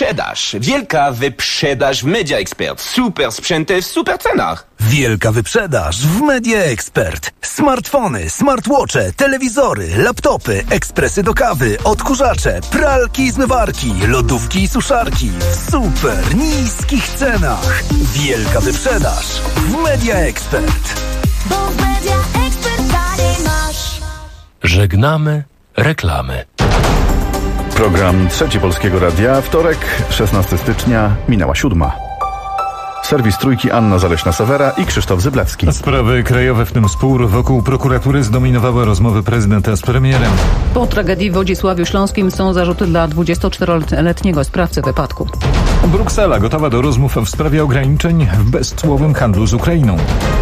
wyprzedaż. Wielka wyprzedaż w Media Expert. Super sprzęty w super cenach. Wielka wyprzedaż w Media Expert. Smartfony, smartwatche, telewizory, laptopy, ekspresy do kawy, odkurzacze, pralki i zmywarki, lodówki i suszarki w super niskich cenach. Wielka wyprzedaż w Media Expert. Bo w Media Expert taniej masz. Żegnamy reklamy. Program Trzeci Polskiego Radia. Wtorek, 16 stycznia, minęła 7. Serwis Trójki, Anna Zaleśna-Sewera i Krzysztof Zyblewski. Sprawy krajowe, w tym spór wokół prokuratury, zdominowały rozmowy prezydenta z premierem. Po tragedii w Wodzisławiu Śląskim są zarzuty dla 24-letniego sprawcy wypadku. Bruksela gotowa do rozmów w sprawie ograniczeń w bezcłowym handlu z Ukrainą.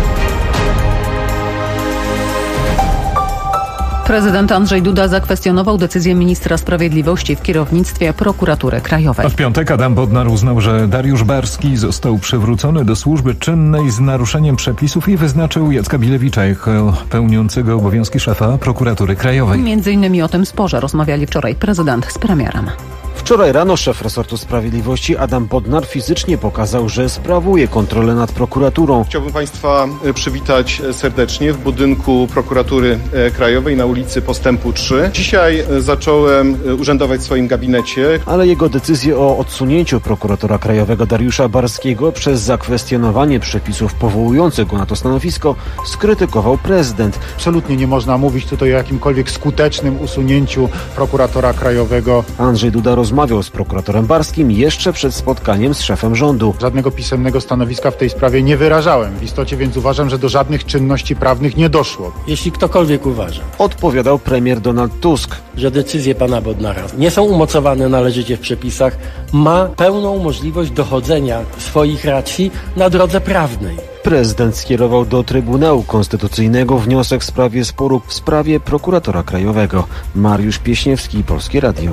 Prezydent Andrzej Duda zakwestionował decyzję ministra sprawiedliwości w kierownictwie prokuratury krajowej. W piątek Adam Bodnar uznał, że Dariusz Barski został przywrócony do służby czynnej z naruszeniem przepisów i wyznaczył Jacka Bilewicza jako pełniącego obowiązki szefa prokuratury krajowej. Między innymi o tym sporze rozmawiali wczoraj prezydent z premierem. Wczoraj rano szef resortu sprawiedliwości Adam Bodnar fizycznie pokazał, że sprawuje kontrolę nad prokuraturą. Chciałbym Państwa przywitać serdecznie w budynku prokuratury krajowej na ulicy Postępu 3. Dzisiaj zacząłem urzędować w swoim gabinecie. Ale jego decyzję o odsunięciu prokuratora krajowego Dariusza Barskiego przez zakwestionowanie przepisów powołujących go na to stanowisko skrytykował prezydent. Absolutnie nie można mówić tutaj o jakimkolwiek skutecznym usunięciu prokuratora krajowego. Andrzej Duda rozmawiał z prokuratorem Barskim jeszcze przed spotkaniem z szefem rządu. Żadnego pisemnego stanowiska w tej sprawie nie wyrażałem. W istocie więc uważam, że do żadnych czynności prawnych nie doszło. Jeśli ktokolwiek uważa, odpowiadał premier Donald Tusk, że decyzje pana Bodnara nie są umocowane należycie w przepisach, ma pełną możliwość dochodzenia swoich racji na drodze prawnej. Prezydent skierował do Trybunału Konstytucyjnego wniosek w sprawie sporu w sprawie prokuratora krajowego. Mariusz Pieśniewski, Polskie Radio.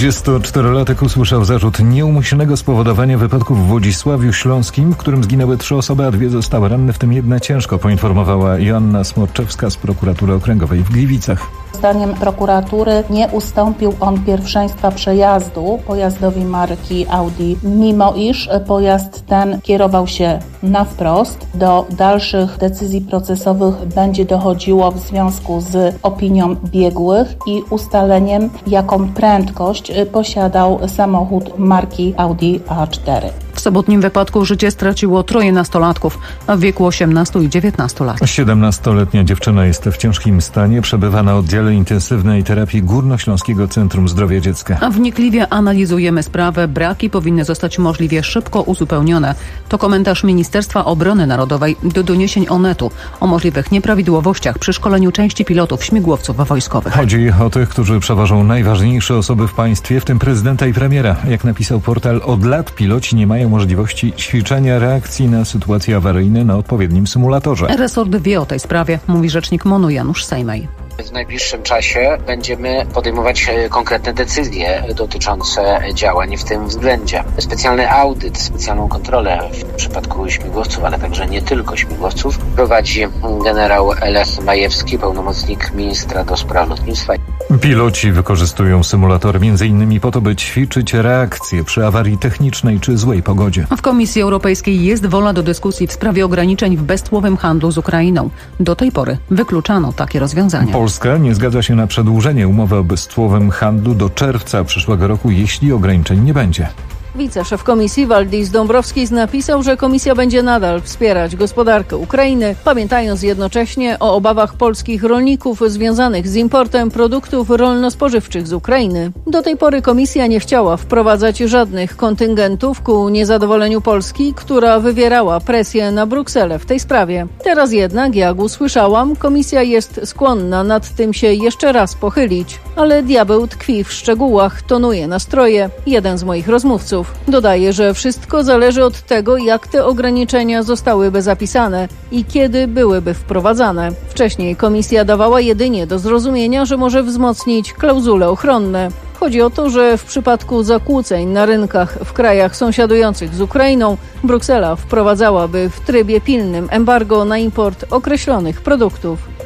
24-latek usłyszał zarzut nieumyślnego spowodowania wypadku w Wodzisławiu Śląskim, w którym zginęły 3 osoby, a 2 zostały ranne, w tym 1 ciężko, poinformowała Joanna Smorczewska z prokuratury okręgowej w Gliwicach. Zdaniem prokuratury nie ustąpił on pierwszeństwa przejazdu pojazdowi marki Audi, mimo iż pojazd ten kierował się na wprost. Do dalszych decyzji procesowych będzie dochodziło w związku z opinią biegłych i ustaleniem, jaką prędkość posiadał samochód marki Audi A4. W sobotnim wypadku życie straciło 3 nastolatków w wieku 18 i 19 lat. 17-letnia dziewczyna jest w ciężkim stanie, przebywa na oddziale intensywnej terapii Górnośląskiego Centrum Zdrowia Dziecka. A wnikliwie analizujemy sprawę, braki powinny zostać możliwie szybko uzupełnione. To komentarz Ministerstwa Obrony Narodowej do doniesień Onetu o możliwych nieprawidłowościach przy szkoleniu części pilotów śmigłowców wojskowych. Chodzi o tych, którzy przewożą najważniejsze osoby w państwie, w tym prezydenta i premiera. Jak napisał portal, od lat piloci nie mają możliwości ćwiczenia reakcji na sytuacje awaryjne na odpowiednim symulatorze. Resort wie o tej sprawie, mówi rzecznik MON-u Janusz Sejmej. W najbliższym czasie będziemy podejmować konkretne decyzje dotyczące działań w tym względzie. Specjalny audyt, specjalną kontrolę w przypadku śmigłowców, ale także nie tylko śmigłowców, prowadzi generał Lech Majewski, pełnomocnik ministra do spraw lotnictwa. Piloci wykorzystują symulatory m.in. po to, by ćwiczyć reakcje przy awarii technicznej czy złej pogodzie. W Komisji Europejskiej jest wola do dyskusji w sprawie ograniczeń w bezcłowym handlu z Ukrainą. Do tej pory wykluczano takie rozwiązania. Polska nie zgadza się na przedłużenie umowy o bezcłowym handlu do czerwca przyszłego roku, jeśli ograniczeń nie będzie. Wiceszef Komisji Waldis Dąbrowskis napisał, że Komisja będzie nadal wspierać gospodarkę Ukrainy, pamiętając jednocześnie o obawach polskich rolników związanych z importem produktów rolno-spożywczych z Ukrainy. Do tej pory Komisja nie chciała wprowadzać żadnych kontyngentów ku niezadowoleniu Polski, która wywierała presję na Brukselę w tej sprawie. Teraz jednak, jak usłyszałam, Komisja jest skłonna nad tym się jeszcze raz pochylić. Ale diabeł tkwi w szczegółach, tonuje nastroje jeden z moich rozmówców. Dodaje, że wszystko zależy od tego, jak te ograniczenia zostałyby zapisane i kiedy byłyby wprowadzane. Wcześniej Komisja dawała jedynie do zrozumienia, że może wzmocnić klauzule ochronne. Chodzi o to, że w przypadku zakłóceń na rynkach w krajach sąsiadujących z Ukrainą Bruksela wprowadzałaby w trybie pilnym embargo na import określonych produktów.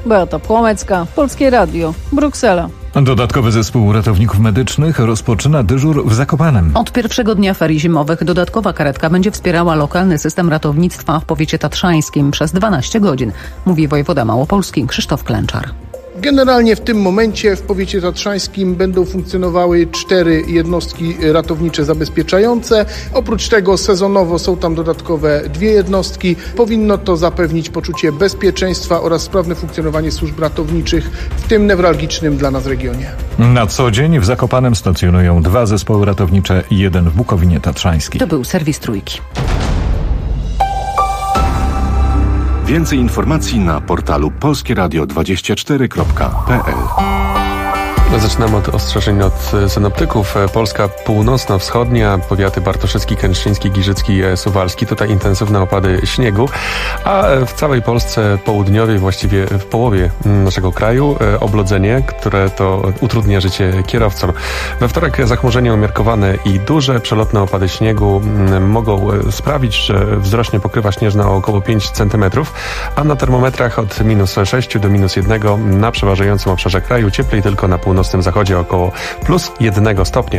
Beata Płomecka, Polskie Radio, Bruksela. Dodatkowy zespół ratowników medycznych rozpoczyna dyżur w Zakopanem. Od pierwszego dnia ferii zimowych dodatkowa karetka będzie wspierała lokalny system ratownictwa w powiecie tatrzańskim przez 12 godzin, mówi wojewoda małopolski Krzysztof Klęczar. Generalnie w tym momencie w powiecie tatrzańskim będą funkcjonowały 4 jednostki ratownicze zabezpieczające. Oprócz tego sezonowo są tam dodatkowe 2 jednostki. Powinno to zapewnić poczucie bezpieczeństwa oraz sprawne funkcjonowanie służb ratowniczych w tym newralgicznym dla nas regionie. Na co dzień w Zakopanem stacjonują 2 zespoły ratownicze i 1 w Bukowinie Tatrzańskiej. To był serwis Trójki. Więcej informacji na portalu polskieradio24.pl. Zaczynamy od ostrzeżeń od synoptyków. Polska północno-wschodnia, powiaty bartoszycki, kętrzyński, giżycki, suwalski. Tutaj intensywne opady śniegu, a w całej Polsce południowej, właściwie w połowie naszego kraju, oblodzenie, które to utrudnia życie kierowcom. We wtorek zachmurzenie umiarkowane i duże przelotne opady śniegu mogą sprawić, że wzrośnie pokrywa śnieżna o około 5 cm, a na termometrach od -6 do -1 na przeważającym obszarze kraju, cieplej tylko na północnym zachodzie około +1 stopnia.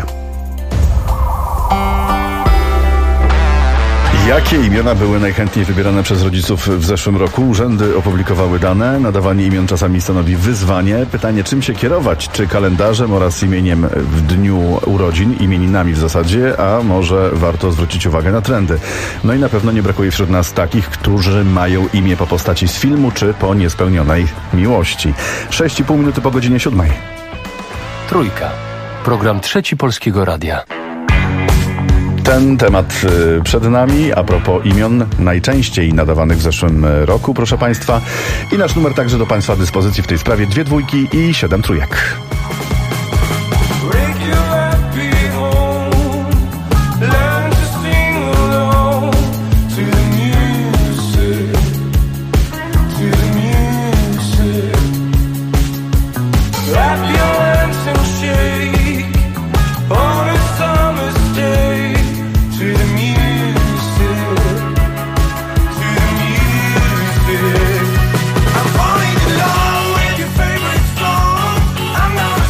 Jakie imiona były najchętniej wybierane przez rodziców w zeszłym roku? Urzędy opublikowały dane. Nadawanie imion czasami stanowi wyzwanie. Pytanie, czym się kierować? Czy kalendarzem oraz imieniem w dniu urodzin, imieninami w zasadzie, a może warto zwrócić uwagę na trendy? No i na pewno nie brakuje wśród nas takich, którzy mają imię po postaci z filmu czy po niespełnionej miłości. 6,5 minuty po godzinie 7. Trójka. Program Trzeci Polskiego Radia. Ten temat przed nami, a propos imion najczęściej nadawanych w zeszłym roku, proszę Państwa. I nasz numer także do Państwa dyspozycji w tej sprawie: 2 dwójki i 7 trójek. I'm falling in love with your favorite song. I'm gonna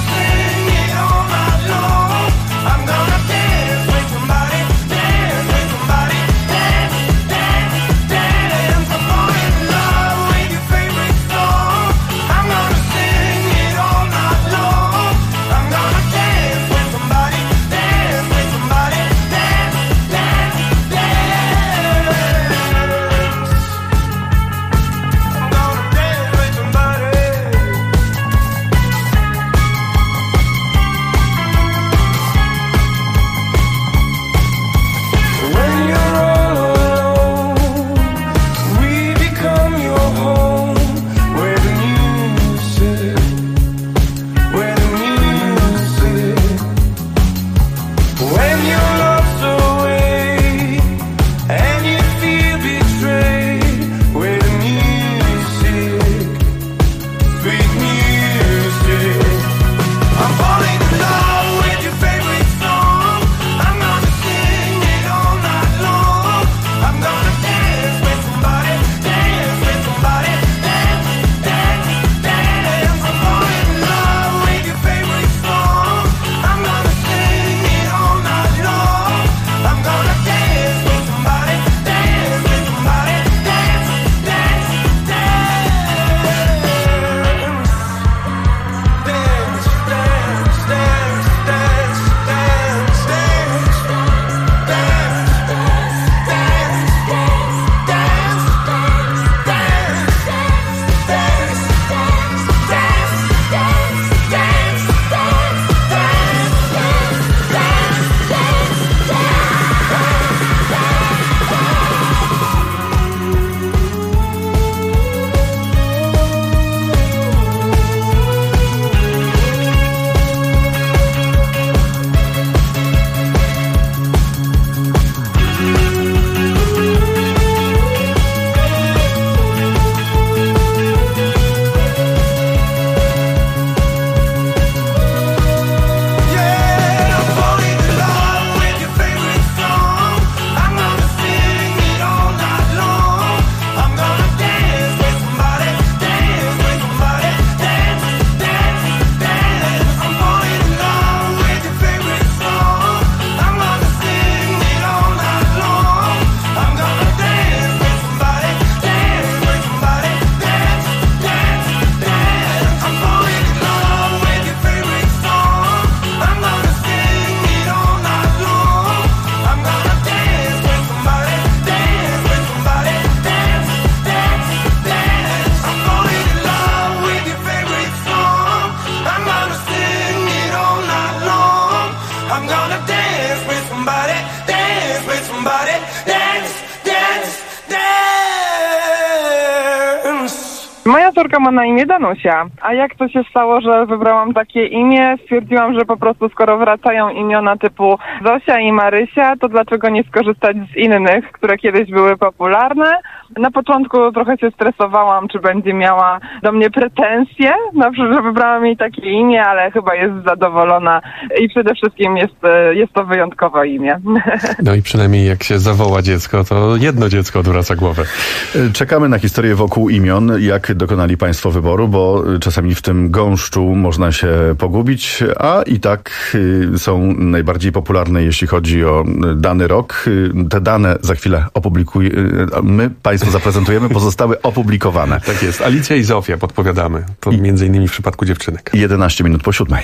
córka ma na imię Danusia. A jak to się stało, że wybrałam takie imię? Stwierdziłam, że po prostu skoro wracają imiona typu Zosia i Marysia, to dlaczego nie skorzystać z innych, które kiedyś były popularne? Na początku trochę się stresowałam, czy będzie miała do mnie pretensje, że wybrałam jej takie imię, ale chyba jest zadowolona i przede wszystkim jest to wyjątkowe imię. No i przynajmniej jak się zawoła dziecko, to jedno dziecko odwraca głowę. Czekamy na historię wokół imion, jak dokonali Państwo wyboru, bo czasami w tym gąszczu można się pogubić, a i tak są najbardziej popularne, jeśli chodzi o dany rok. Te dane za chwilę my Państwu zaprezentujemy, pozostałe opublikowane. Tak jest. Alicja i Zofia podpowiadamy. To między innymi w przypadku dziewczynek. 11 minut po 7.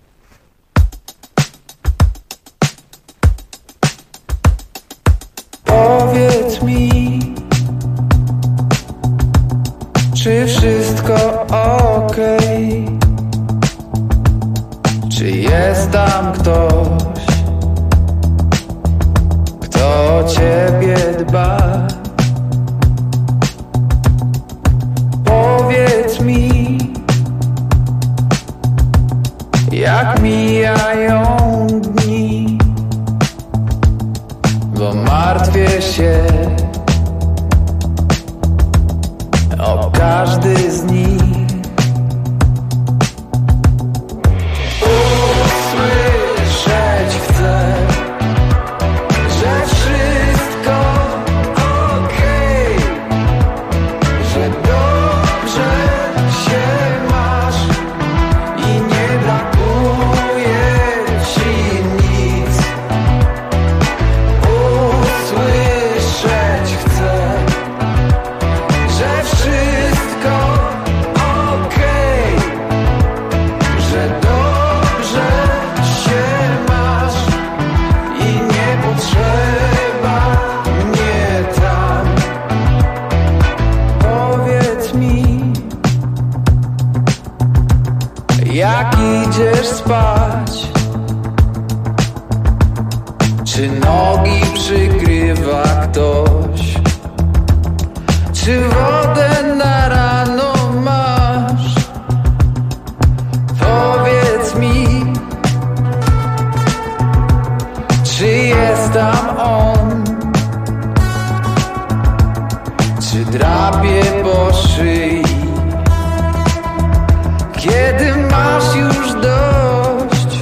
Powiedz mi, czy wszystko okej? Czy jest tam ktoś, kto o ciebie dba? Powiedz mi, jak mijają dni, bo martwię się o każdy z nich. Usłyszeć chcę, że wszystko okej, że dobrze się masz i nie brakuje ci nic. Usłyszeć chcę, że wszystko okej, że dobrze się masz i nie potrzeba mnie tam. Powiedz mi, jak idziesz spać? Czy nogi przykrywa ktoś? Czy wodę na rano masz? Powiedz mi, czy jest tam on? Czy drapie po szyi? Kiedy masz już dość?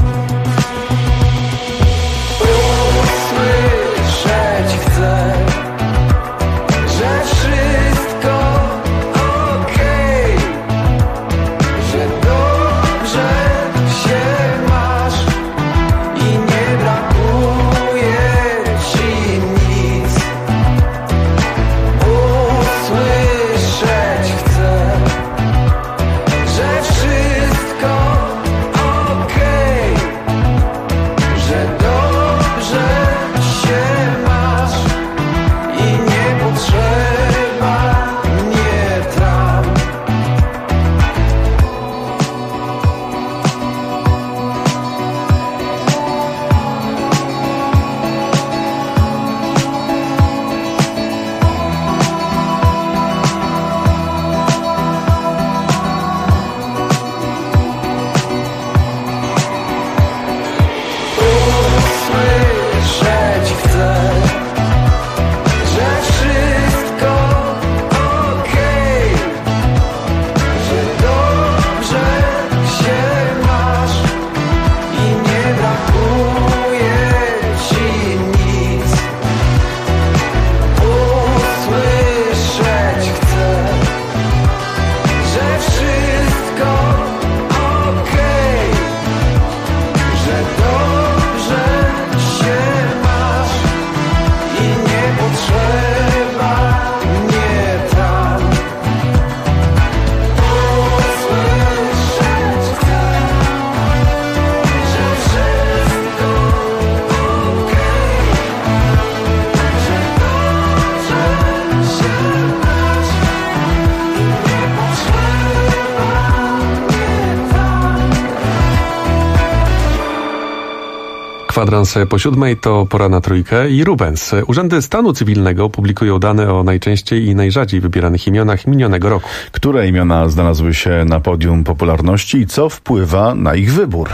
Usłyszeć chcę, że wszystko okej, że dobrze się masz i nie brakuje ci nic. Usłyszeć chcę, że wszystko Kwadrans po 7:00 to pora na Trójkę i Rubens. Urzędy stanu cywilnego publikują dane o najczęściej i najrzadziej wybieranych imionach minionego roku. Które imiona znalazły się na podium popularności i co wpływa na ich wybór?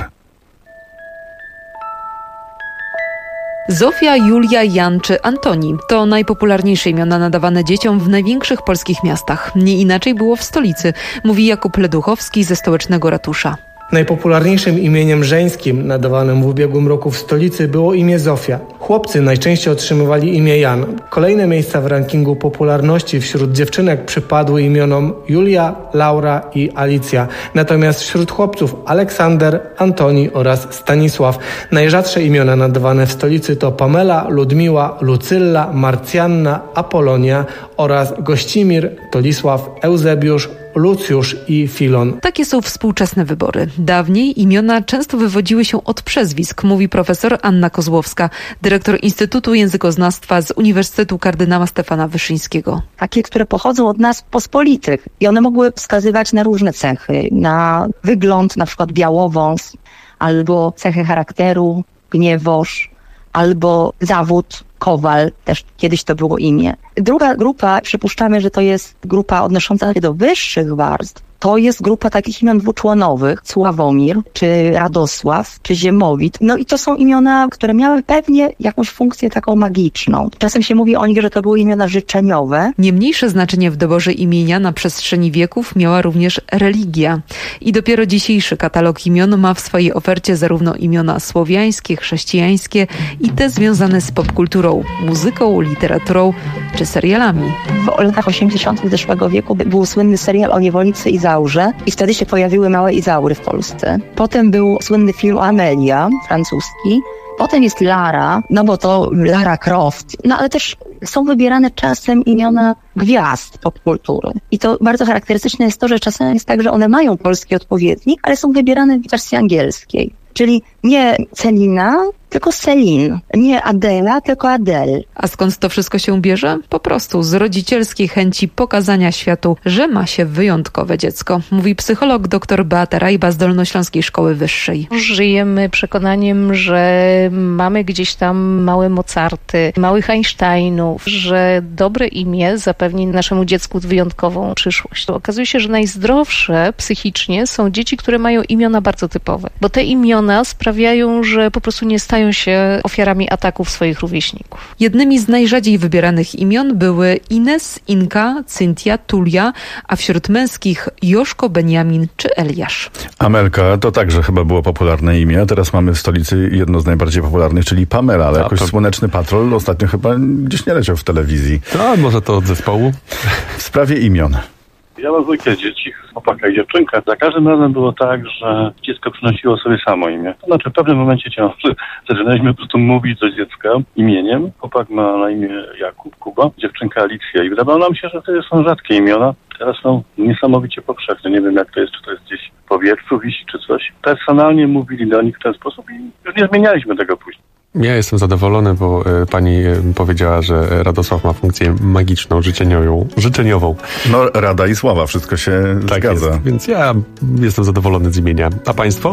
Zofia, Julia, Jan czy Antoni to najpopularniejsze imiona nadawane dzieciom w największych polskich miastach. Nie inaczej było w stolicy, mówi Jakub Leduchowski ze stołecznego ratusza. Najpopularniejszym imieniem żeńskim nadawanym w ubiegłym roku w stolicy było imię Zofia. Chłopcy najczęściej otrzymywali imię Jan. Kolejne miejsca w rankingu popularności wśród dziewczynek przypadły imionom Julia, Laura i Alicja. Natomiast wśród chłopców Aleksander, Antoni oraz Stanisław. Najrzadsze imiona nadawane w stolicy to Pamela, Ludmiła, Lucylla, Marcjanna, Apolonia oraz Gościmir, Tolisław, Eusebiusz, Lucjusz i Filon. Takie są współczesne wybory. Dawniej imiona często wywodziły się od przezwisk, mówi profesor Anna Kozłowska, dyrektor Instytutu Językoznawstwa z Uniwersytetu Kardynała Stefana Wyszyńskiego. Takie, które pochodzą od nas pospolitych i one mogły wskazywać na różne cechy, na wygląd, na przykład białowąs, albo cechy charakteru, gniewoż, albo zawód, kowal, też kiedyś to było imię. Druga grupa, przypuszczamy, że to jest grupa odnosząca się do wyższych warstw. To jest grupa takich imion dwuczłonowych, Sławomir, czy Radosław, czy Ziemowit. No i to są imiona, które miały pewnie jakąś funkcję taką magiczną. Czasem się mówi o nich, że to były imiona życzeniowe. Nie mniejsze znaczenie w doborze imienia na przestrzeni wieków miała również religia. I dopiero dzisiejszy katalog imion ma w swojej ofercie zarówno imiona słowiańskie, chrześcijańskie i te związane z popkulturą, muzyką, literaturą czy serialami. W latach 80. zeszłego wieku był słynny serial o niewolnicy Izaurze i wtedy się pojawiły małe Izaury w Polsce. Potem był słynny film Amelia, francuski. Potem jest Lara, no bo to Lara Croft. No ale też są wybierane czasem imiona gwiazd popkultury. I to bardzo charakterystyczne jest to, że czasem jest tak, że one mają polski odpowiednik, ale są wybierane w wersji angielskiej. Czyli nie Celina, tylko Celine. Nie Adela, tylko Adele. A skąd to wszystko się bierze? Po prostu z rodzicielskiej chęci pokazania światu, że ma się wyjątkowe dziecko, mówi psycholog dr Beata Rajba z Dolnośląskiej Szkoły Wyższej. Żyjemy przekonaniem, że mamy gdzieś tam małe Mozarty, małych Einsteinów, że dobre imię zapewni naszemu dziecku wyjątkową przyszłość. Okazuje się, że najzdrowsze psychicznie są dzieci, które mają imiona bardzo typowe, bo te imiona sprawiają, że po prostu nie stają się ofiarami ataków swoich rówieśników. Jednymi z najrzadziej wybieranych imion były Ines, Inka, Cynthia, Tulia, a wśród męskich Joszko, Beniamin czy Eliasz. Amelka to także chyba było popularne imię, a teraz mamy w stolicy jedno z najbardziej popularnych, czyli Pamela, ale jakoś Słoneczny Patrol ostatnio chyba gdzieś nie leciał w telewizji. A może to od zespołu? W sprawie imion. Ja mam dwójkę dzieci, chłopaka i dziewczynkę. Za każdym razem było tak, że dziecko przynosiło sobie samo imię. To znaczy w pewnym momencie ciąży zaczynaliśmy po prostu mówić do dziecka imieniem. Chłopak ma na imię Jakub, Kuba, dziewczynka Alicja. I wydawało nam się, że to są rzadkie imiona. Teraz są niesamowicie powszechne. Nie wiem jak to jest, czy to jest gdzieś w powietrzu wisi, czy coś. Personalnie mówili do nich w ten sposób i już nie zmienialiśmy tego później. Ja jestem zadowolony, bo pani powiedziała, że Radosław ma funkcję magiczną, życzeniową. No, rada i sława, wszystko się zgadza. Jest, więc ja jestem zadowolony z imienia. A państwo?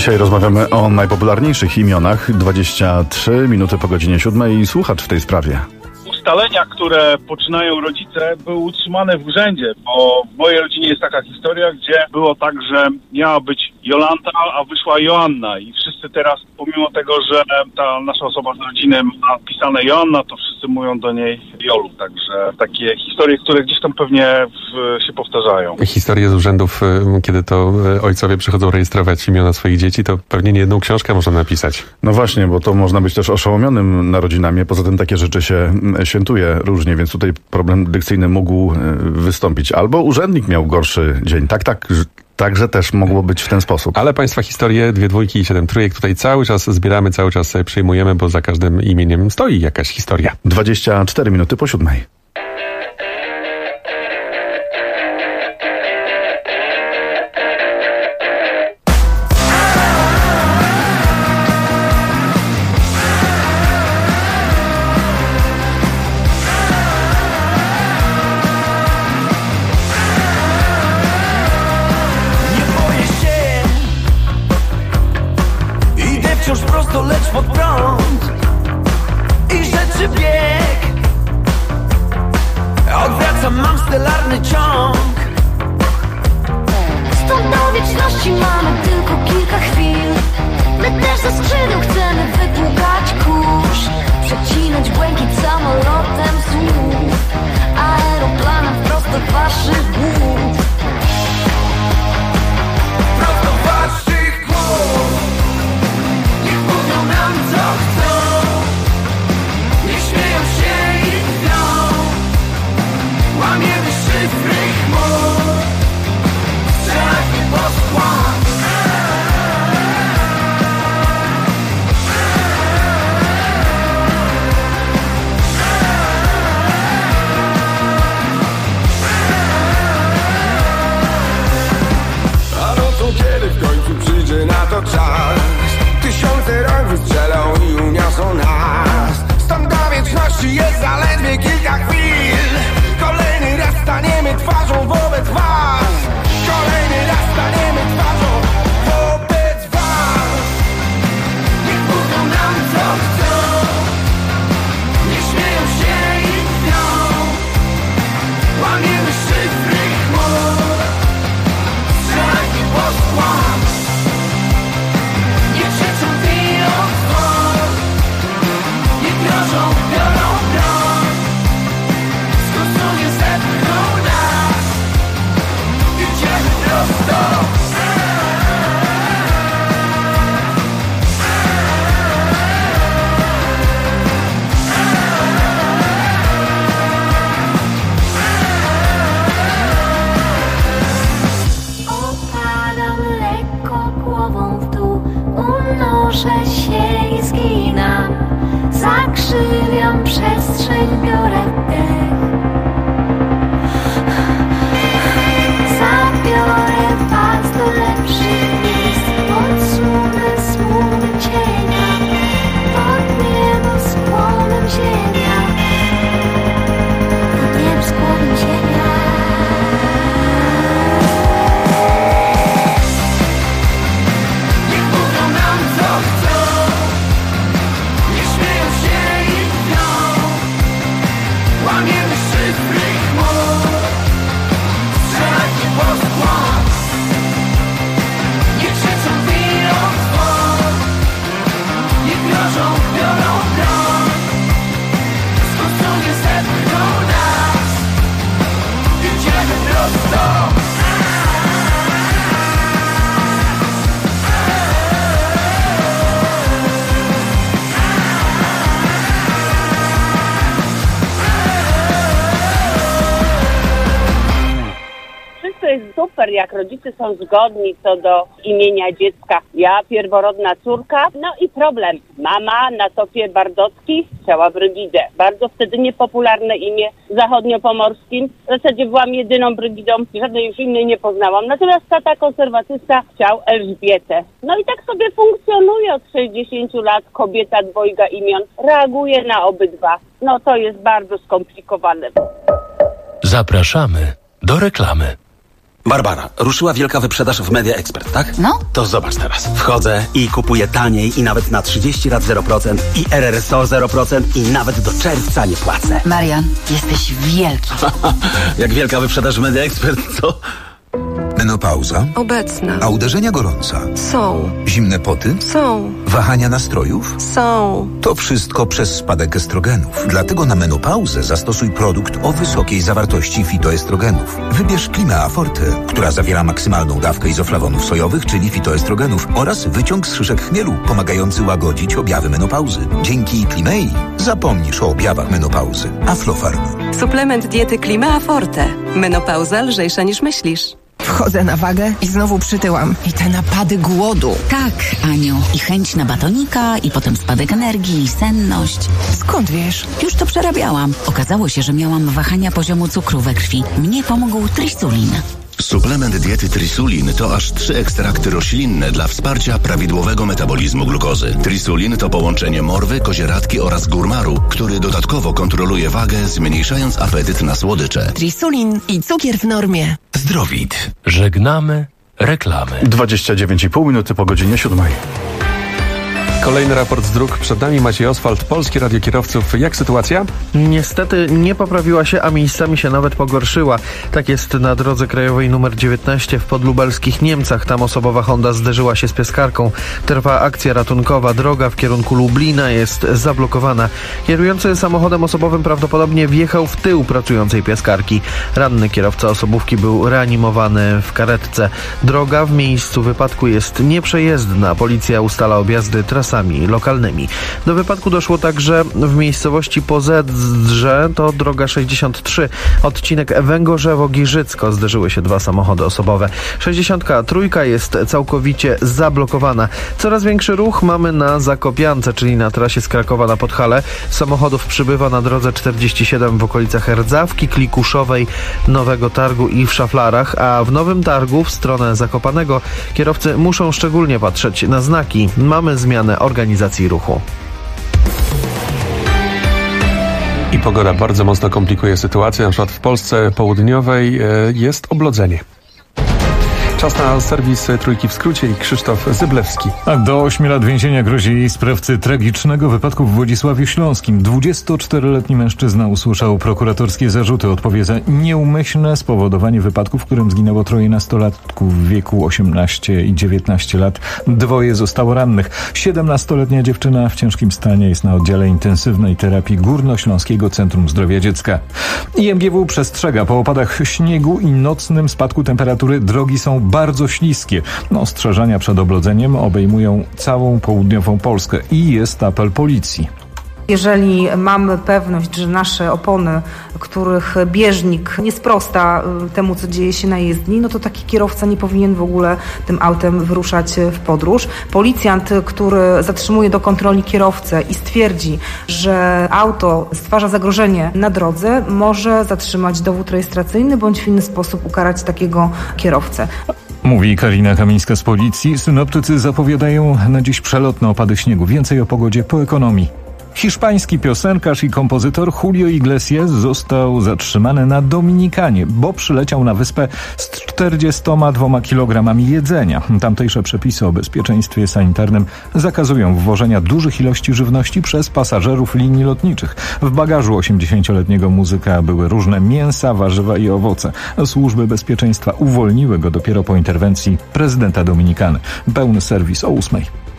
Dzisiaj rozmawiamy o najpopularniejszych imionach. 23 minuty po godzinie 7 i słuchacz w tej sprawie. Ustalenia, które poczynają rodzice, były utrzymane w urzędzie, bo w mojej rodzinie jest taka historia, gdzie było tak, że miała być Jolanta, a wyszła Joanna i wszyscy teraz, pomimo tego, że ta nasza osoba z rodziny ma pisane Joanna, to wszyscy mówią do niej Jolu, także takie historie, które gdzieś tam pewnie się powtarzają. Historie z urzędów, kiedy to ojcowie przychodzą rejestrować imiona swoich dzieci, to pewnie nie jedną książkę można napisać. No właśnie, bo to można być też oszołomionym narodzinami, poza tym takie rzeczy się świętuje różnie, więc tutaj problem dykcyjny mógł wystąpić. Albo urzędnik miał gorszy dzień. Także też mogło być w ten sposób. Ale państwa historie, 2 dwójki i 7 trójek tutaj cały czas zbieramy, cały czas przyjmujemy, bo za każdym imieniem stoi jakaś historia. 24 minuty po 7. Wciąż prosto, lecz pod prąd i rzeczy bieg. Odwracam, mam stelarny ciąg. Stąd do wieczności mamy tylko kilka chwil. My też ze skrzydeł chcemy wypłukać kurz, przecinać błękit samolotem słów, aeroplanem wprost do waszych głów. Prosto do waszych głów. Mówią nam co chcą, nie śmieją się i drwią. Łamiemy szyfry chmur, strzelać nie poskłam. A no to kiedy w końcu przyjdzie na to czas? Tysiące rąk wystrzelą i uniosą nas. Stąd do wieczności jest zaledwie kilka chwil. Kolejny raz staniemy twarzą wobec was. Kolejny raz staniemy twarzą wobec was. Niech mówią nam co chcą, nie śmieją się i drwią. Łamiemy szyfry chmur, strzelać nie poskłam. Nie krzyczą, biją dzwon, nie grożą, biorą broń. Skrócenie zepchną nas, idziemy prosto. Opadam lekko głową w dół, unoszę się i zginam. Zakrzywiam przestrzeń, biorę wdech. Zabiorę was do lepszych miejsc, podsunę smuny cienia, pod niebo z płonem ziemia, pod niebo z płonem ziemia. Niech mówią nam co chcą, nie śmieją się i drwią. Łamiemy szyfry chmur, strzelać nie poskłam. Nie krzyczą, biją dzwon, nie grożą, biorą broń. Skrócenie zepchną nas, idziemy prosto. Wszystko jest super, jak rodzice są zgodni co do imienia dziecka. Ja, pierworodna córka, no i problem. Mama na topie Bardocki chciała Brygidę. Bardzo wtedy niepopularne imię w zachodniopomorskim. W zasadzie byłam jedyną Brygidą, żadnej już innej nie poznałam. Natomiast tata konserwatysta chciał Elżbietę. No i tak sobie funkcjonuje od 60 lat. Kobieta dwojga imion reaguje na obydwa. No to jest bardzo skomplikowane. Zapraszamy do reklamy. Barbara, ruszyła wielka wyprzedaż w Media Expert, tak? No. To zobacz teraz. Wchodzę i kupuję taniej i nawet na 30 lat 0% i RRSO 0% i nawet do czerwca nie płacę. Marian, jesteś wielki. Jak wielka wyprzedaż w Media Expert, co? Menopauza? Obecna. A uderzenia gorąca? Są. Zimne poty? Są. Wahania nastrojów? Są. To wszystko przez spadek estrogenów. Dlatego na menopauzę zastosuj produkt o wysokiej zawartości fitoestrogenów. Wybierz Climea Forte, która zawiera maksymalną dawkę izoflawonów sojowych, czyli fitoestrogenów, oraz wyciąg z szyszek chmielu, pomagający łagodzić objawy menopauzy. Dzięki Climei zapomnisz o objawach menopauzy. Aflofarm. Suplement diety Climea Forte. Menopauza lżejsza niż myślisz. Wchodzę na wagę i znowu przytyłam. I te napady głodu. Tak, Aniu. I chęć na batonika, i potem spadek energii, i senność. Skąd wiesz? Już to przerabiałam. Okazało się, że miałam wahania poziomu cukru we krwi. Mnie pomógł Trisulin. Suplement diety Trisulin to aż 3 ekstrakty roślinne dla wsparcia prawidłowego metabolizmu glukozy. Trisulin to połączenie morwy, kozieradki oraz górmaru, który dodatkowo kontroluje wagę, zmniejszając apetyt na słodycze. Trisulin i cukier w normie. Zdrowit. Żegnamy reklamy. 29,5 minuty po godzinie 7. Kolejny raport z dróg. Przed nami Maciej Oswald, Polskie Radio Kierowców. Jak sytuacja? Niestety nie poprawiła się, a miejscami się nawet pogorszyła. Tak jest na drodze krajowej nr 19 w podlubelskich Niemcach. Tam osobowa Honda zderzyła się z pieskarką. Trwa akcja ratunkowa. Droga w kierunku Lublina jest zablokowana. Kierujący samochodem osobowym prawdopodobnie wjechał w tył pracującej pieskarki. Ranny kierowca osobówki był reanimowany w karetce. Droga w miejscu wypadku jest nieprzejezdna. Policja ustala objazdy trasami lokalnymi. Do wypadku doszło także w miejscowości Pozedrze, to droga 63, odcinek Węgorzewo-Giżycko. Zderzyły się 2 samochody osobowe. 63 jest całkowicie zablokowana. Coraz większy ruch mamy na Zakopiance, czyli na trasie z Krakowa na Podhale. Samochodów przybywa na drodze 47 w okolicach Rdzawki, Klikuszowej, Nowego Targu i w Szaflarach, a w Nowym Targu w stronę Zakopanego kierowcy muszą szczególnie patrzeć na znaki. Mamy zmianę organizacji ruchu. I pogoda bardzo mocno komplikuje sytuację. Na przykład w Polsce Południowej jest oblodzenie. Czas na serwis Trójki w skrócie i Krzysztof Zyblewski. A do 8 lat więzienia grozi sprawcy tragicznego wypadku w Wodzisławiu Śląskim. 24-letni mężczyzna usłyszał prokuratorskie zarzuty. Odpowie za nieumyślne spowodowanie wypadku, w którym zginęło 3 nastolatków w wieku 18 i 19 lat. 2 zostało rannych. 17-letnia dziewczyna w ciężkim stanie jest na oddziale intensywnej terapii Górnośląskiego Centrum Zdrowia Dziecka. IMGW przestrzega, po opadach śniegu i nocnym spadku temperatury drogi są bardzo śliskie. Ostrzeżenia przed oblodzeniem obejmują całą południową Polskę i jest apel policji. Jeżeli mamy pewność, że nasze opony, których bieżnik nie sprosta temu, co dzieje się na jezdni, no to taki kierowca nie powinien w ogóle tym autem wyruszać w podróż. Policjant, który zatrzymuje do kontroli kierowcę i stwierdzi, że auto stwarza zagrożenie na drodze, może zatrzymać dowód rejestracyjny bądź w inny sposób ukarać takiego kierowcę. Mówi Karina Kamińska z Policji. Synoptycy zapowiadają na dziś przelotne opady śniegu. Więcej o pogodzie po ekonomii. Hiszpański piosenkarz i kompozytor Julio Iglesias został zatrzymany na Dominikanie, bo przyleciał na wyspę z 42 kg jedzenia. Tamtejsze przepisy o bezpieczeństwie sanitarnym zakazują wwożenia dużych ilości żywności przez pasażerów linii lotniczych. W bagażu 80-letniego muzyka były różne mięsa, warzywa i owoce. Służby bezpieczeństwa uwolniły go dopiero po interwencji prezydenta Dominikany. Pełny serwis o 8.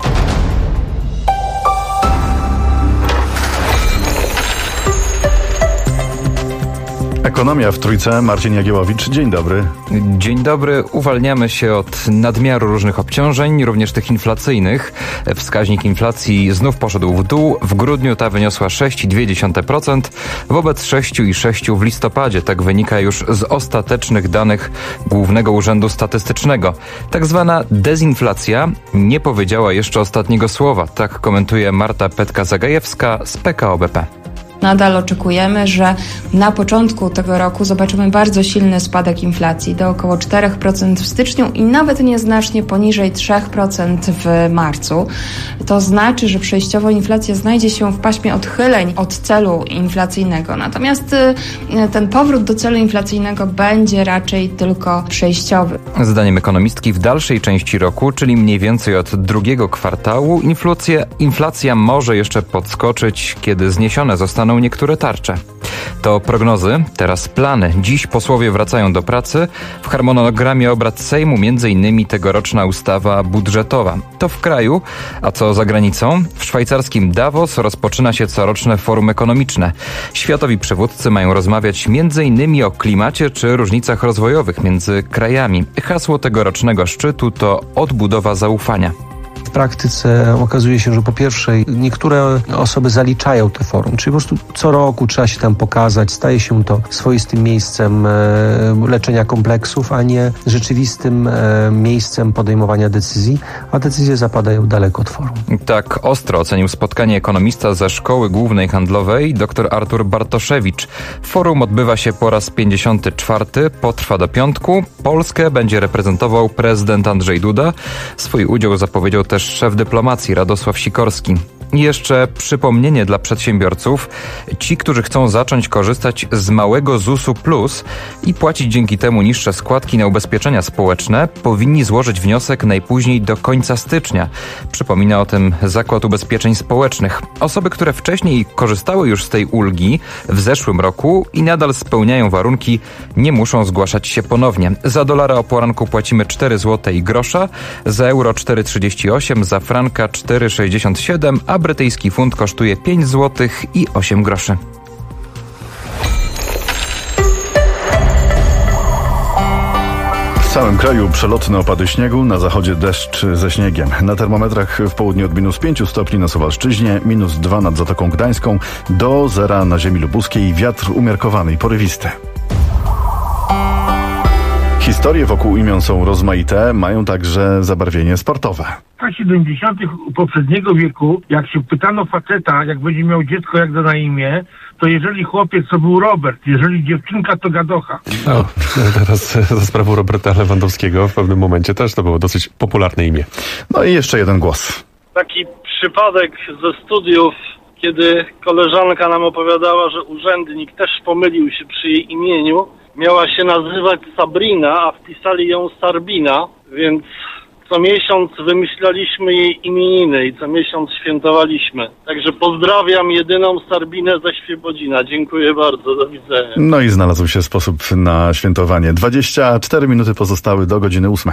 Ekonomia w Trójce. Marcin Jagiełowicz. Dzień dobry. Dzień dobry. Uwalniamy się od nadmiaru różnych obciążeń, również tych inflacyjnych. Wskaźnik inflacji znów poszedł w dół. W grudniu ta wyniosła 6,2%, wobec 6,6% w listopadzie. Tak wynika już z ostatecznych danych Głównego Urzędu Statystycznego. Tak zwana dezinflacja nie powiedziała jeszcze ostatniego słowa. Tak komentuje Marta Petka-Zagajewska z PKO BP. Nadal oczekujemy, że na początku tego roku zobaczymy bardzo silny spadek inflacji do około 4% w styczniu i nawet nieznacznie poniżej 3% w marcu. To znaczy, że przejściowo inflacja znajdzie się w paśmie odchyleń od celu inflacyjnego. Natomiast ten powrót do celu inflacyjnego będzie raczej tylko przejściowy. Zdaniem ekonomistki w dalszej części roku, czyli mniej więcej od drugiego kwartału, inflacja może jeszcze podskoczyć, kiedy zniesione zostaną niektóre tarcze. To prognozy, teraz plany. Dziś posłowie wracają do pracy. W harmonogramie obrad Sejmu m.in. tegoroczna ustawa budżetowa. To w kraju, a co za granicą? W szwajcarskim Davos rozpoczyna się coroczne forum ekonomiczne. Światowi przywódcy mają rozmawiać m.in. o klimacie czy różnicach rozwojowych między krajami. Hasło tegorocznego szczytu to odbudowa zaufania. W praktyce okazuje się, że po pierwsze niektóre osoby zaliczają te forum, czyli po prostu co roku trzeba się tam pokazać, staje się to swoistym miejscem leczenia kompleksów, a nie rzeczywistym miejscem podejmowania decyzji, a decyzje zapadają daleko od forum. Tak ostro ocenił spotkanie ekonomista ze Szkoły Głównej Handlowej dr Artur Bartoszewicz. Forum odbywa się po raz 54, potrwa do piątku. Polskę będzie reprezentował prezydent Andrzej Duda. Swój udział zapowiedział też szef dyplomacji Radosław Sikorski. I jeszcze przypomnienie dla przedsiębiorców. Ci, którzy chcą zacząć korzystać z małego ZUS-u Plus i płacić dzięki temu niższe składki na ubezpieczenia społeczne, powinni złożyć wniosek najpóźniej do końca stycznia. Przypomina o tym Zakład Ubezpieczeń Społecznych. Osoby, które wcześniej korzystały już z tej ulgi w zeszłym roku i nadal spełniają warunki, nie muszą zgłaszać się ponownie. Za dolara o poranku płacimy 4 zł i grosza, za euro 4,38, za franka 4,67, a brytyjski funt kosztuje 5 zł i 8 groszy. W całym kraju przelotne opady śniegu, na zachodzie deszcz ze śniegiem. Na termometrach w południu od -5 stopni na Suwalszczyźnie, -2 nad Zatoką Gdańską, do 0 na ziemi lubuskiej, wiatr umiarkowany i porywisty. Historie wokół imion są rozmaite, mają także zabarwienie sportowe. W latach 70. poprzedniego wieku, jak się pytano faceta, jak będzie miał dziecko, jak da na imię, to jeżeli chłopiec, to był Robert, jeżeli dziewczynka, to Gadocha. No, teraz za sprawą Roberta Lewandowskiego w pewnym momencie też to było dosyć popularne imię. No i jeszcze jeden głos. Taki przypadek ze studiów, kiedy koleżanka nam opowiadała, że urzędnik też pomylił się przy jej imieniu. Miała się nazywać Sabrina, a wpisali ją Sarbina, więc co miesiąc wymyślaliśmy jej imieniny i co miesiąc świętowaliśmy. Także pozdrawiam jedyną Sarbinę ze Świebodzina. Dziękuję bardzo, do widzenia. No i znalazł się sposób na świętowanie. 24 minuty pozostały do godziny 8.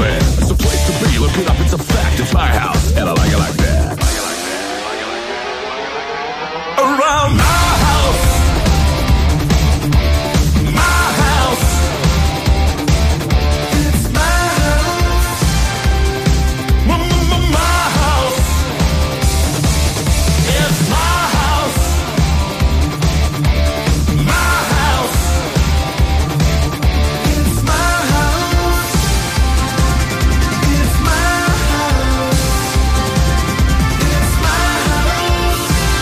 it. It's a place to be, look it up, it's a fact. It's my house, and I like it like that. Around my house, my house, it's my house, my house, it's my house, my house, it's my house, it's my house, it's my house.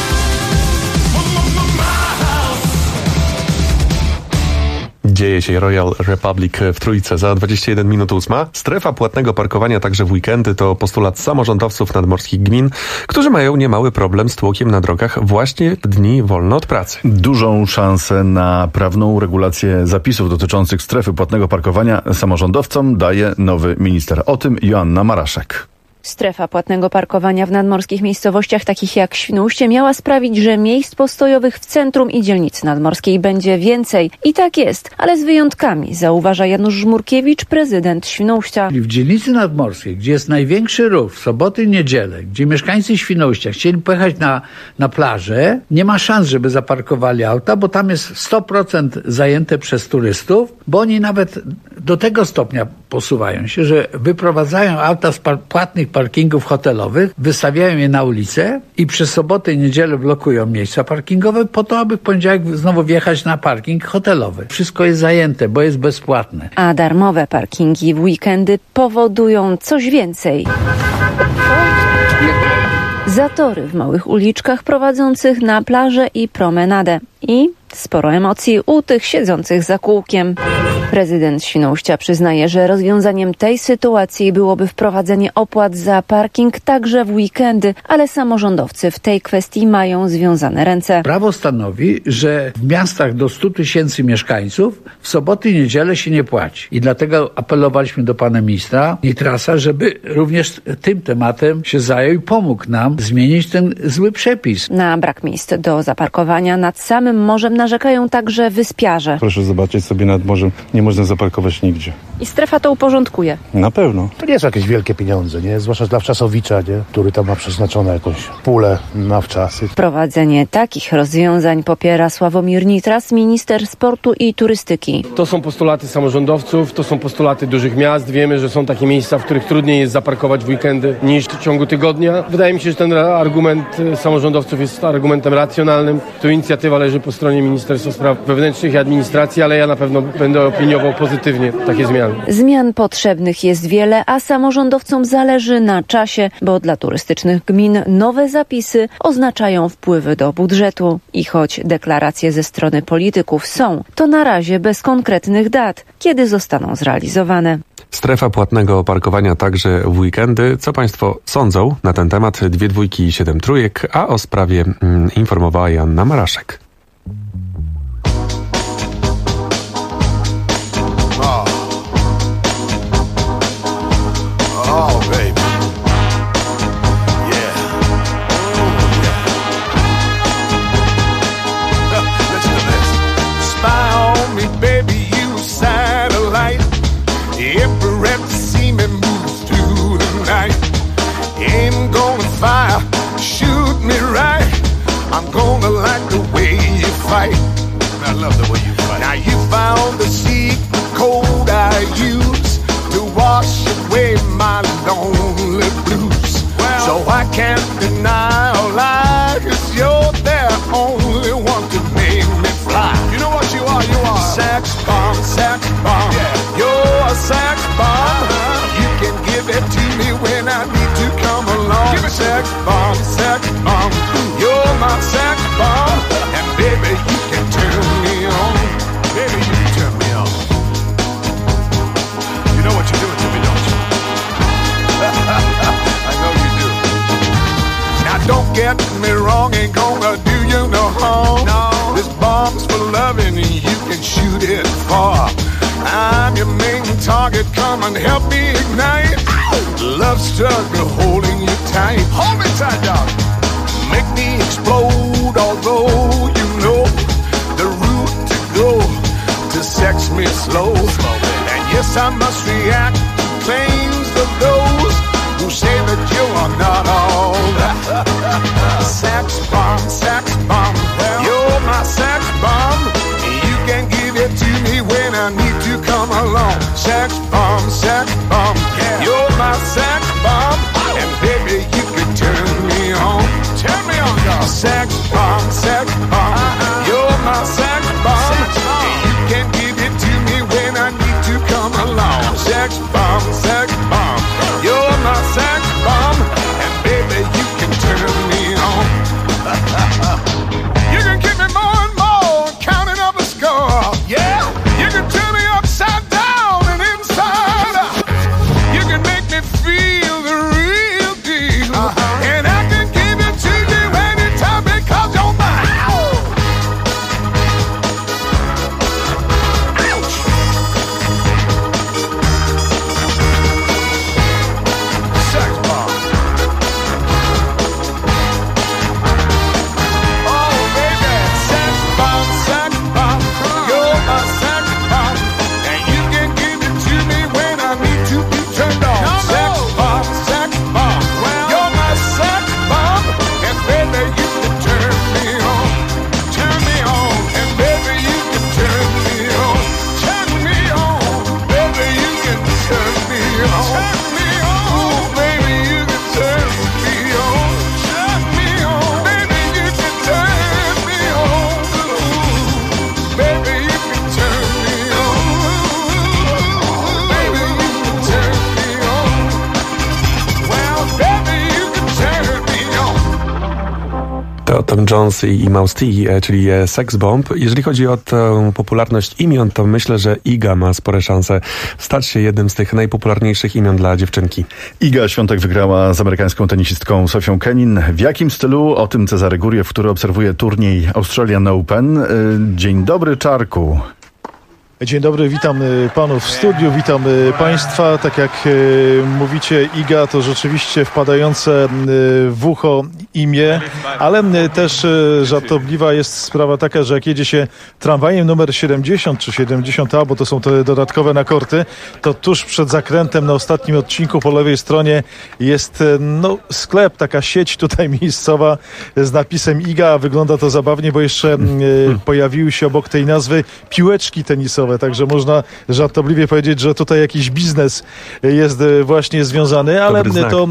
Dzieje się Royal Republic w Trójce. Za 21 minut 8. Strefa płatnego parkowania także w weekendy to postulat samorządowców nadmorskich gmin, którzy mają niemały problem z tłokiem na drogach właśnie w dni wolne od pracy. Dużą szansę na prawną regulację zapisów dotyczących strefy płatnego parkowania samorządowcom daje nowy minister. O tym Joanna Maraszek. Strefa płatnego parkowania w nadmorskich miejscowościach takich jak Świnoujście miała sprawić, że miejsc postojowych w centrum i dzielnicy nadmorskiej będzie więcej. I tak jest, ale z wyjątkami, zauważa Janusz Żmurkiewicz, prezydent Świnoujścia. W dzielnicy nadmorskiej, gdzie jest największy ruch w soboty i niedzielę, gdzie mieszkańcy Świnoujścia chcieli pojechać na plażę, nie ma szans, żeby zaparkowali auta, bo tam jest 100% zajęte przez turystów, bo oni nawet do tego stopnia posuwają się, że wyprowadzają auta z płatnych parkingów hotelowych, wystawiają je na ulicę i przez sobotę i niedzielę blokują miejsca parkingowe po to, aby w poniedziałek znowu wjechać na parking hotelowy. Wszystko jest zajęte, bo jest bezpłatne. A darmowe parkingi w weekendy powodują coś więcej. Zatory w małych uliczkach prowadzących na plażę i promenadę. I sporo emocji u tych siedzących za kółkiem. Prezydent Świnoujścia przyznaje, że rozwiązaniem tej sytuacji byłoby wprowadzenie opłat za parking także w weekendy, ale samorządowcy w tej kwestii mają związane ręce. Prawo stanowi, że w miastach do 100 000 mieszkańców w soboty i niedzielę się nie płaci. I dlatego apelowaliśmy do pana ministra Nitrasa, żeby również tym tematem się zajął i pomógł nam zmienić ten zły przepis. Na brak miejsc do zaparkowania nad samym morzem narzekają także wyspiarze. Proszę zobaczyć sobie nad morzem, nie można zaparkować nigdzie. I strefa to uporządkuje. Na pewno. To nie są jakieś wielkie pieniądze, nie? Zwłaszcza dla wczasowicza, nie? Który tam ma przeznaczone jakąś pulę na wczasy. Wprowadzenie takich rozwiązań popiera Sławomir Nitras, minister sportu i turystyki. To są postulaty samorządowców, to są postulaty dużych miast. Wiemy, że są takie miejsca, w których trudniej jest zaparkować w weekendy niż w ciągu tygodnia. Wydaje mi się, że ten argument samorządowców jest argumentem racjonalnym. Tu inicjatywa leży po stronie Ministerstwa Spraw Wewnętrznych i Administracji, ale ja na pewno będę opiniował pozytywnie takie zmiany. Zmian potrzebnych jest wiele, a samorządowcom zależy na czasie, bo dla turystycznych gmin nowe zapisy oznaczają wpływy do budżetu. I choć deklaracje ze strony polityków są, to na razie bez konkretnych dat, kiedy zostaną zrealizowane. Strefa płatnego parkowania także w weekendy. Co Państwo sądzą na ten temat? 2 dwójki i 7 trójek, a o sprawie informowała Joanna Maraszek. Oh, baby. Yeah. Listen to this. Spy on me, baby, you satellite. Every see me move through the night. Aim gonna fire, shoot me right. I'm gonna like the way you fight. I love the way you fight. Now you found the secret code I use to wash away my lonely blues. Well, so I can't deny or lie, 'cause you're the only one to make me fly. You know what you are? You are sex bomb, sex bomb. Yeah. You're a sex bomb. You can give it to me when I need to come along. Give it sex bomb, sex bomb. You're my sex bomb. And baby, you can turn me on. Baby, you can turn me on. You know what you're doing to me, don't you? I know you do. Now don't get me wrong, ain't gonna do you no harm. No. This bomb's for loving and you can shoot it far. I'm your main target, come and help me ignite. Love struggle holding you tight. Hold me tight, dog. Make me explode, although you know the route to go to sex me slow. And yes, I must react complains of those who say that you are not all that. Sex bomb, you're my sex bomb. You can give it to me when I need to come along. Sex bomb, yeah. You're my sex bomb, and baby you can turn me on, dog. Sex bomb, you're my sex bomb. You can give it to me when I need to come along. Sex bomb, you're my sex bomb, and baby you can turn me on. You can give me more and more, counting up a score. Yeah, you can turn me upside down and inside out. You can make me feel the real deal, and I can give it to you anytime because you're mine. Ouch. Sex bomb. Oh baby, sex bomb, you're my sex bomb, and you can give it to me when I need to be turned on. Sex bomb, you're my sex bomb, and baby you can turn me on, and baby you can turn me on, baby you can turn me on, ooh baby you can turn me on, baby you can turn me on, ooh baby you can turn me on, baby you can turn me on, well baby you can turn me on. To Tom Jones i Mouse T, czyli Sex Bomb. Jeżeli chodzi o tę popularność imion, to myślę, że Iga ma spore szanse stać się jednym z tych najpopularniejszych imion dla dziewczynki. Iga Świątek wygrała z amerykańską tenisistką Sofią Kenin. W jakim stylu? O tym Cezary Guriew, który obserwuje turniej Australian Open. Dzień dobry, Czarku. Dzień dobry, witam panów w studiu, witam państwa. Tak jak mówicie, Iga to rzeczywiście wpadające w ucho imię, ale też żartobliwa jest sprawa taka, że jak jedzie się tramwajem numer 70 czy 70A, bo to są te dodatkowe na korty, to tuż przed zakrętem na ostatnim odcinku po lewej stronie jest sklep, taka sieć tutaj miejscowa z napisem Iga. Wygląda to zabawnie, bo jeszcze pojawiły się obok tej nazwy piłeczki tenisowe. Także można żartobliwie powiedzieć, że tutaj jakiś biznes jest właśnie związany, ale to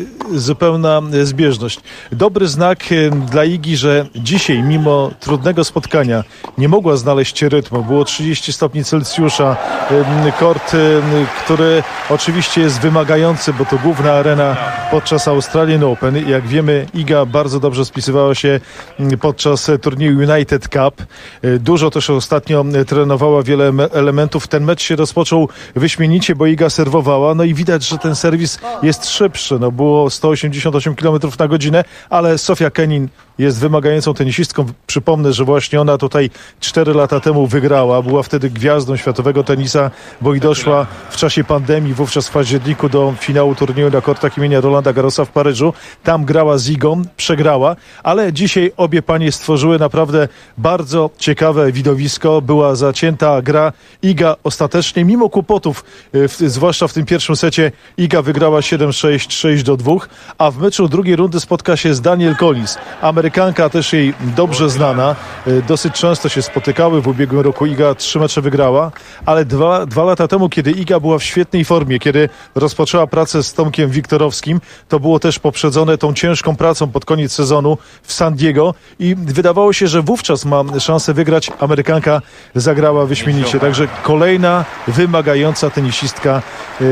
zupełna zbieżność. Dobry znak dla Igi, że dzisiaj mimo trudnego spotkania nie mogła znaleźć rytmu. Było 30 stopni Celsjusza. Kort, który oczywiście jest wymagający, bo to główna arena podczas Australian Open. Jak wiemy, Iga bardzo dobrze spisywała się podczas turnieju United Cup. Dużo też ostatnio trenowała, wiele elementów. Ten mecz się rozpoczął wyśmienicie, bo Iga serwowała. No i widać, że ten serwis jest szybszy. Było 188 km na godzinę, ale Sofia Kenin jest wymagającą tenisistką. Przypomnę, że właśnie ona tutaj 4 lata temu wygrała. Była wtedy gwiazdą światowego tenisa, bo i doszła w czasie pandemii, wówczas w październiku, do finału turnieju na kortach imienia Rolanda Garrosa w Paryżu. Tam grała z Igą, przegrała, ale dzisiaj obie panie stworzyły naprawdę bardzo ciekawe widowisko. Była zacięta gra. Iga ostatecznie, mimo kłopotów, zwłaszcza w tym pierwszym secie, Iga wygrała 7-6, 6-2, a w meczu drugiej rundy spotka się z Danielle Collins. Amerykanka też jej dobrze znana. Dosyć często się spotykały. W ubiegłym roku Iga 3 mecze wygrała, ale dwa lata temu, kiedy Iga była w świetnej formie, kiedy rozpoczęła pracę z Tomkiem Wiktorowskim, to było też poprzedzone tą ciężką pracą pod koniec sezonu w San Diego i wydawało się, że wówczas ma szansę wygrać. Amerykanka zagrała wyśmienicie. Także kolejna wymagająca tenisistka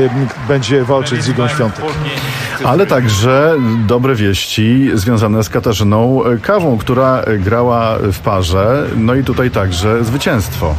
będzie walczyć z Igą Świątek. Ale także dobre wieści związane z Katarzyną Kawą, która grała w parze. No i tutaj także zwycięstwo.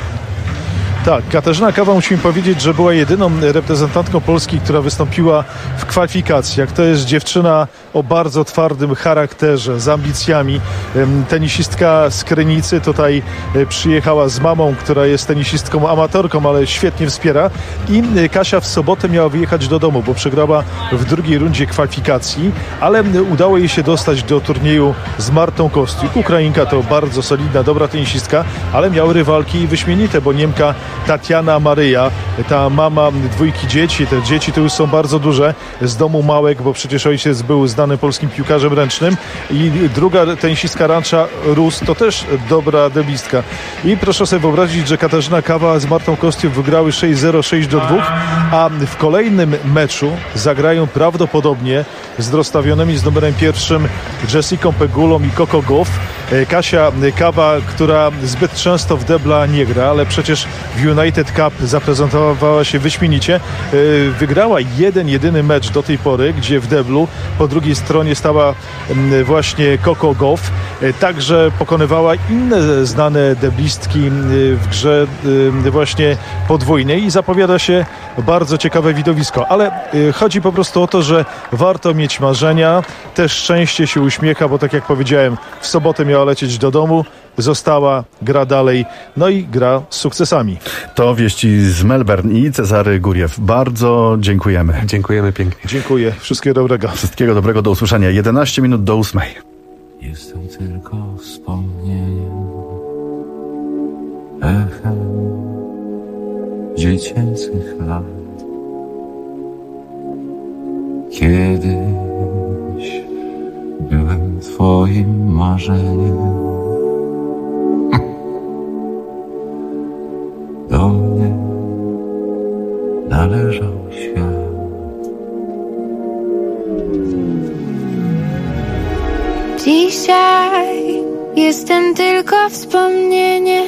Tak, Katarzyna Kawa, musimy powiedzieć, że była jedyną reprezentantką Polski, która wystąpiła w kwalifikacjach. To jest dziewczyna o bardzo twardym charakterze, z ambicjami. Tenisistka z Krynicy, tutaj przyjechała z mamą, która jest tenisistką amatorką, ale świetnie wspiera. I Kasia w sobotę miała wyjechać do domu, bo przegrała w drugiej rundzie kwalifikacji, ale udało jej się dostać do turnieju z Martą Kostyuk. Ukrainka to bardzo solidna, dobra tenisistka, ale miała rywalki wyśmienite, bo Niemka Tatiana Maryja, ta mama 2 dzieci. Te dzieci to już są bardzo duże, z domu Małek, bo przecież ojciec był znanym polskim piłkarzem ręcznym. I druga tenisistka Rancza Rus to też dobra deblistka. I proszę sobie wyobrazić, że Katarzyna Kawa z Martą Kostiuk wygrały 6-0, 6-2, a w kolejnym meczu zagrają prawdopodobnie z rozstawionymi z numerem 1 Jessicą Pegulą i Coco Gauff. Kasia Kawa, która zbyt często w debla nie gra, ale przecież w United Cup zaprezentowała się wyśmienicie. Wygrała jedyny mecz do tej pory, gdzie w deblu po drugiej stronie stała właśnie Coco Gauff. Także pokonywała inne znane deblistki w grze właśnie podwójnej i zapowiada się bardzo ciekawe widowisko. Ale chodzi po prostu o to, że warto mieć marzenia, też szczęście się uśmiecha, bo tak jak powiedziałem, w sobotę miała lecieć do domu, została, gra dalej, no i gra z sukcesami. To wieści z Melbourne i Cezary Góriew. Bardzo dziękujemy. Dziękujemy pięknie. Dziękuję. Wszystkiego dobrego. Wszystkiego dobrego, do usłyszenia. 11 minut do 8. Jestem tylko wspomnieniem, echem dziecięcych lat. Kiedyś byłem twoim marzeniem. Do mnie należał świat. Dzisiaj jestem tylko wspomnieniem,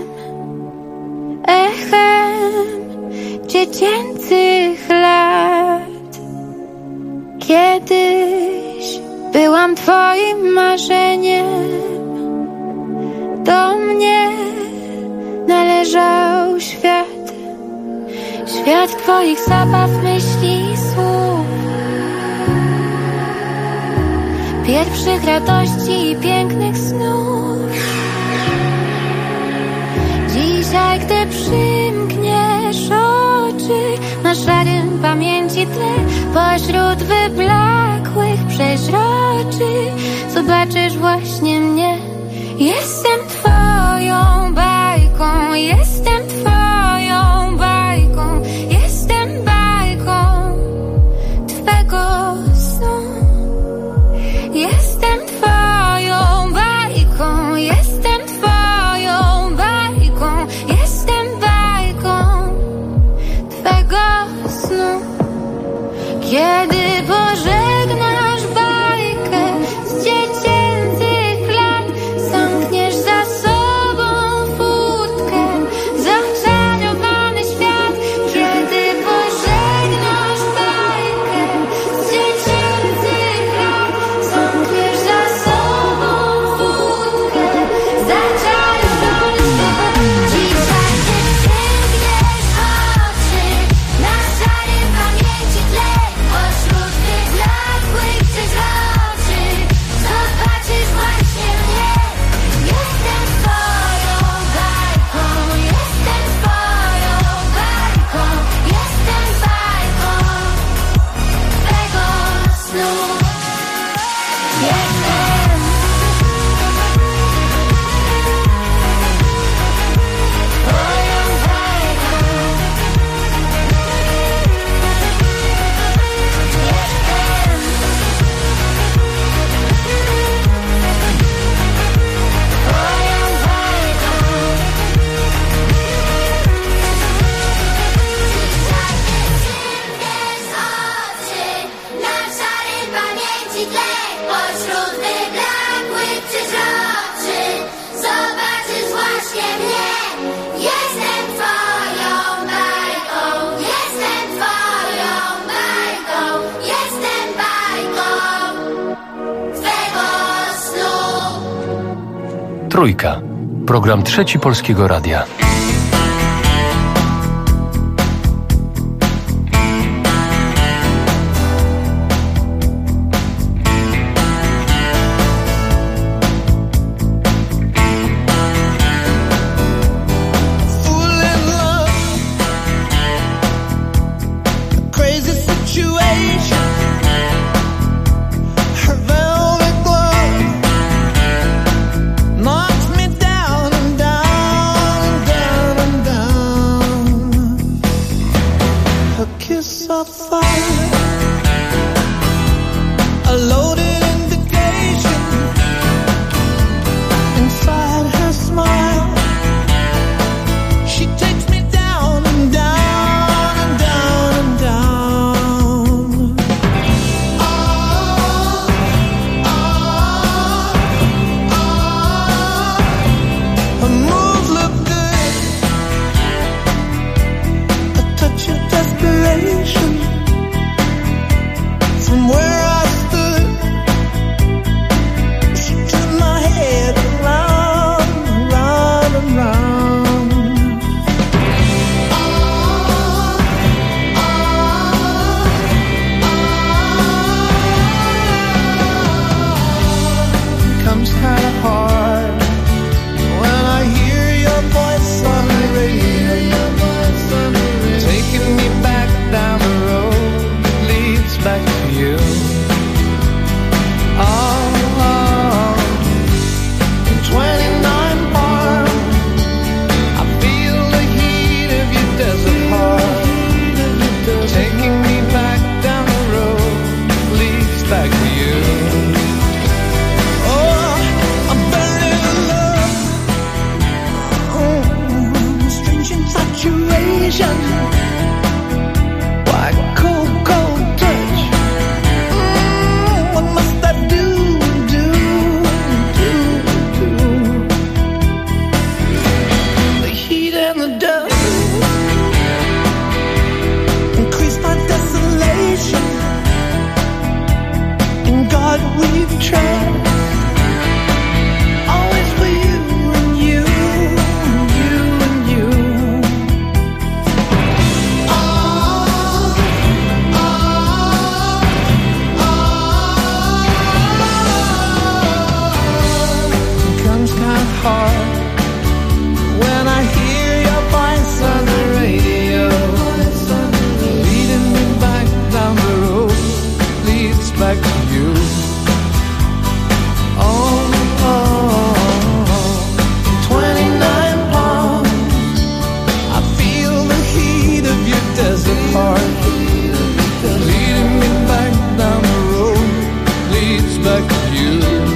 echem dziecięcych lat. Kiedyś byłam twoim marzeniem, do mnie należał świat. Świat twoich zabaw, myśli i słów, pierwszych radości i pięknych snów. Dzisiaj, gdy przymkniesz oczy, na szarym pamięci tle, pośród wyblakłych przeźroczy, zobaczysz właśnie mnie. Jestem twoją bajką, jestem twoją bajką, jestem bajką twego snu. Jestem twoją bajką, jestem twoją bajką, jestem bajką twego snu. Kiedy pożegnasz bajkę z dziecięcych lat, zamkniesz za sobą furtkę, zaczarowany świat. Kiedy pożegnasz bajkę z dziecięcych lat, zamkniesz za sobą furtkę, zaczarowany świat. Dzisiaj, gdy przymkniesz oczy, na szarym pamięci tle, pośród wyblakłych przeźroczy, zobaczysz właśnie mnie. Jestem twoją bajką, jestem twoją bajką, jestem bajką twego snu. Jestem twoją bajką. Na szarym pamięci tle, pośród wyblakłych przeźroczy, zobaczysz właśnie mnie. Jestem twoją bajką, jestem twoją bajką, jestem bajką twego snu. Trójka. Program Trzeci Polskiego Radia. Crazy situation. Her velvet glove knocks me down and down and down. back to you. Oh, 29 palms, I feel the heat of your desert heart, leading me back down the road, leads back to you.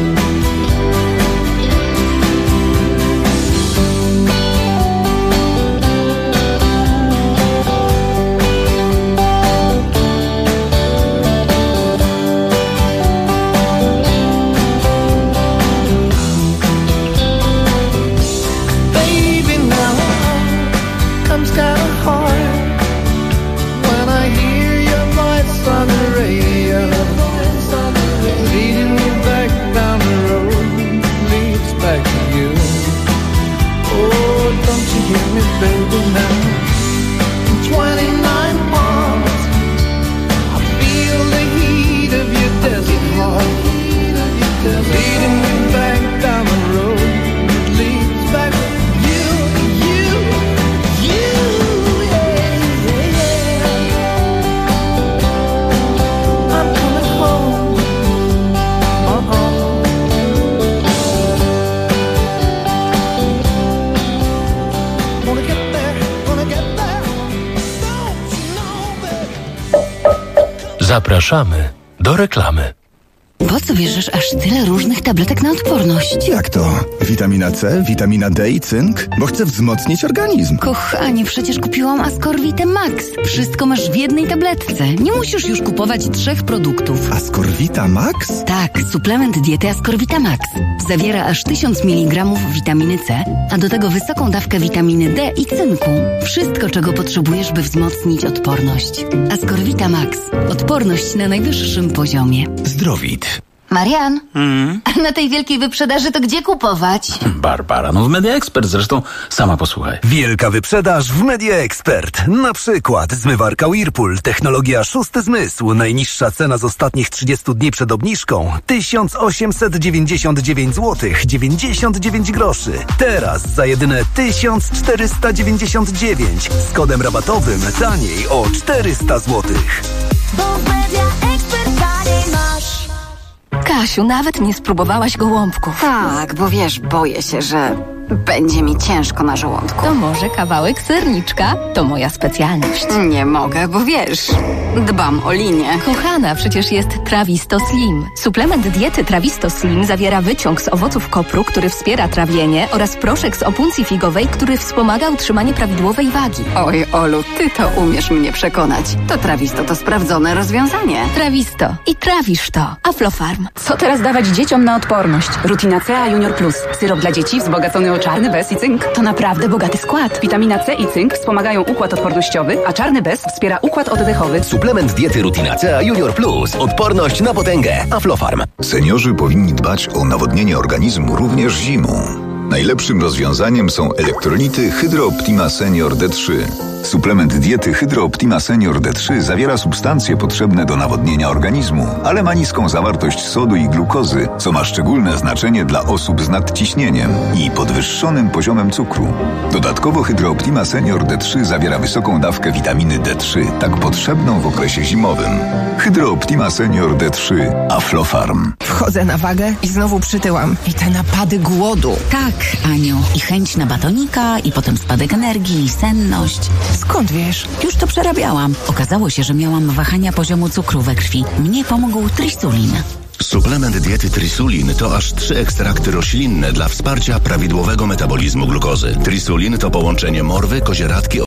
Zapraszamy do reklamy. Po co bierzesz aż tyle różnych tabletek na odporność? Jak to? Witamina C, witamina D i cynk? Bo chcę wzmocnić organizm. Kochanie, przecież kupiłam Ascorvitę Max. Wszystko masz w jednej tabletce. Nie musisz już kupować 3 produktów. Ascorvita Max? Tak, suplement diety Ascorvita Max. Zawiera aż 1000 mg witaminy C, a do tego wysoką dawkę witaminy D i cynku. Wszystko, czego potrzebujesz, by wzmocnić odporność. Ascorvita Max. Odporność na najwyższym poziomie. Zdrowit. Marian, a na tej wielkiej wyprzedaży to gdzie kupować? Barbara, no w Media Expert zresztą, sama posłuchaj. Wielka wyprzedaż w Media Expert. Na przykład zmywarka Whirlpool, technologia 6. zmysł. Najniższa cena z ostatnich 30 dni przed obniżką 1899 zł 99 groszy. Teraz za jedyne 1499 z kodem rabatowym taniej o 400 zł. Bo w Media Expert taniej masz. Kasiu, nawet nie spróbowałaś gołąbków. Tak, bo wiesz, boję się, że będzie mi ciężko na żołądku. To może kawałek serniczka? To moja specjalność. Nie mogę, bo wiesz, dbam o linię. Kochana, przecież jest Trawisto Slim. Suplement diety Trawisto Slim zawiera wyciąg z owoców kopru, który wspiera trawienie, oraz proszek z opuncji figowej, który wspomaga utrzymanie prawidłowej wagi. Oj, Olu, ty to umiesz mnie przekonać. To Trawisto to sprawdzone rozwiązanie. Trawisto. I trawisz to. Aflofarm. Co teraz dawać dzieciom na odporność? Rutina C Junior Plus. Syrop dla dzieci wzbogacony o czarny bez i cynk. To naprawdę bogaty skład. Witamina C i cynk wspomagają układ odpornościowy, a czarny bez wspiera układ oddechowy. Suplement diety Rutina C Junior Plus. Odporność na potęgę. Aflofarm. Seniorzy powinni dbać o nawodnienie organizmu również zimą. Najlepszym rozwiązaniem są elektrolity Hydro Optima Senior D3. Suplement diety Hydro Optima Senior D3 zawiera substancje potrzebne do nawodnienia organizmu, ale ma niską zawartość sodu i glukozy, co ma szczególne znaczenie dla osób z nadciśnieniem i podwyższonym poziomem cukru. Dodatkowo Hydro Optima Senior D3 zawiera wysoką dawkę witaminy D3, tak potrzebną w okresie zimowym. Hydro Optima Senior D3 Aflofarm. Wchodzę na wagę i znowu przytyłam. I te napady głodu. Tak, Aniu. I chęć na batonika, i potem spadek energii, i senność. Skąd wiesz? Już to przerabiałam. Okazało się, że miałam wahania poziomu cukru we krwi. Mnie pomógł Trisulin. Suplement diety Trisulin to aż 3 ekstrakty roślinne dla wsparcia prawidłowego metabolizmu glukozy. Trisulin to połączenie morwy, kozieradki